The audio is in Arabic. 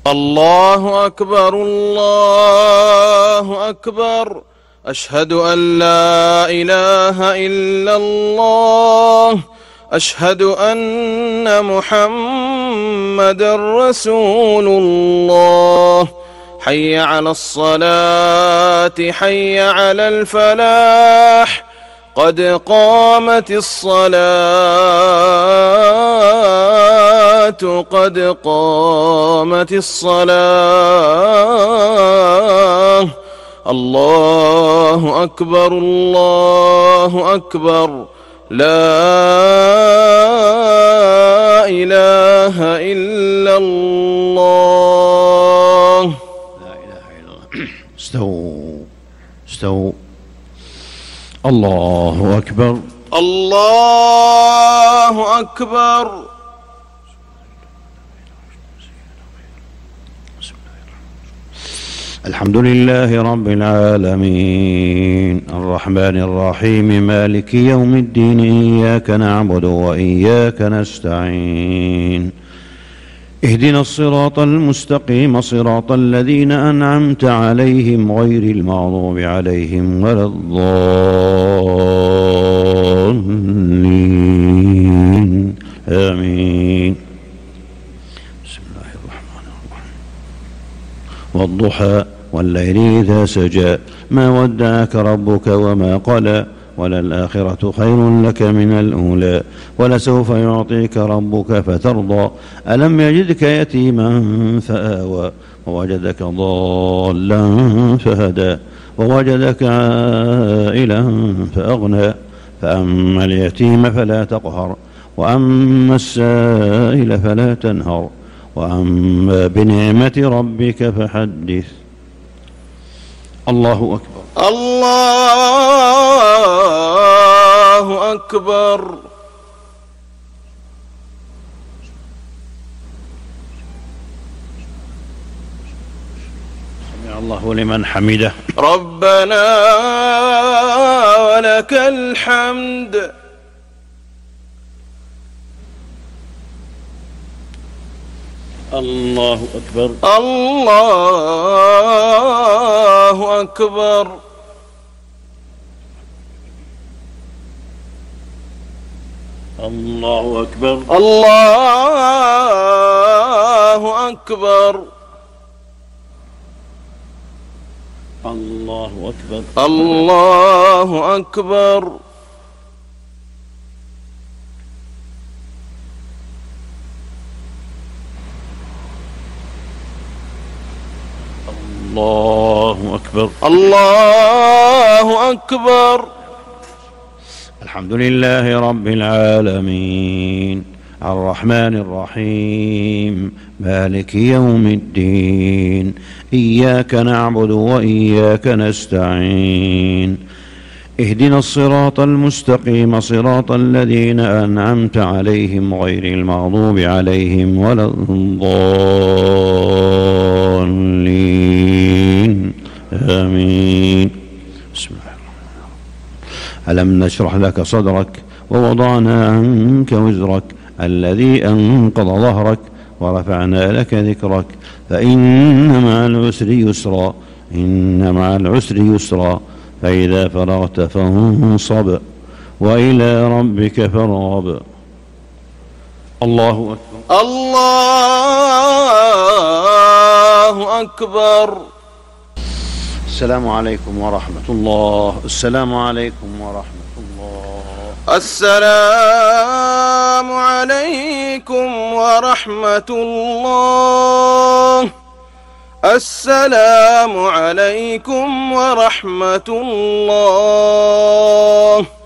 الله أكبر الله أكبر. أشهد أن لا إله إلا الله. أشهد أن محمدًا رسول الله. حي على الصلاة حي على الفلاح. قد قامت الصلاة قد قامت الصلاة. الله أكبر الله أكبر. لا إله إلا الله. لا إله إلا الله. استووا. الله أكبر الله أكبر. الحمد لله رب العالمين الرحمن الرحيم مالك يوم الدين إياك نعبد وإياك نستعين اهدنا الصراط المستقيم صراط الذين أنعمت عليهم غير المغضوب عليهم ولا الضالين آمين. بسم الله الرحمن الرحيم. والضحى والليل إذا سجى ما ودعك ربك وما قلى وللآخرة خير لك من الأولى ولسوف يعطيك ربك فترضى ألم يجدك يتيما فآوى ووجدك ضالا فهدى ووجدك عائلا فأغنى فأما اليتيم فلا تقهر وأما السائل فلا تنهر وأما بنعمة ربك فحدث. الله أكبر الله أكبر. سمع الله لمن حمده. ربنا ولك الحمد. الله أكبر الله أكبر. الله أكبر الله أكبر. الله أكبر الله أكبر. الله أكبر الله أكبر. الحمد لله رب العالمين الرحمن الرحيم مالك يوم الدين إياك نعبد وإياك نستعين اهدنا الصراط المستقيم صراط الذين أنعمت عليهم غير المغضوب عليهم ولا الضالين آمين. بسم الله الرحمن الرحيم. ألم نشرح لك صدرك ووضعنا عنك وزرك الذي أنقض ظهرك ورفعنا لك ذكرك فإن مع العسر يسرا إن مع العسر يسرا فإذا فرغت فانصب وإلى ربك فارغب. الله أكبر الله أكبر. السلام عليكم ورحمة الله. السلام عليكم ورحمة الله. السلام عليكم ورحمة الله. السلام عليكم ورحمة الله.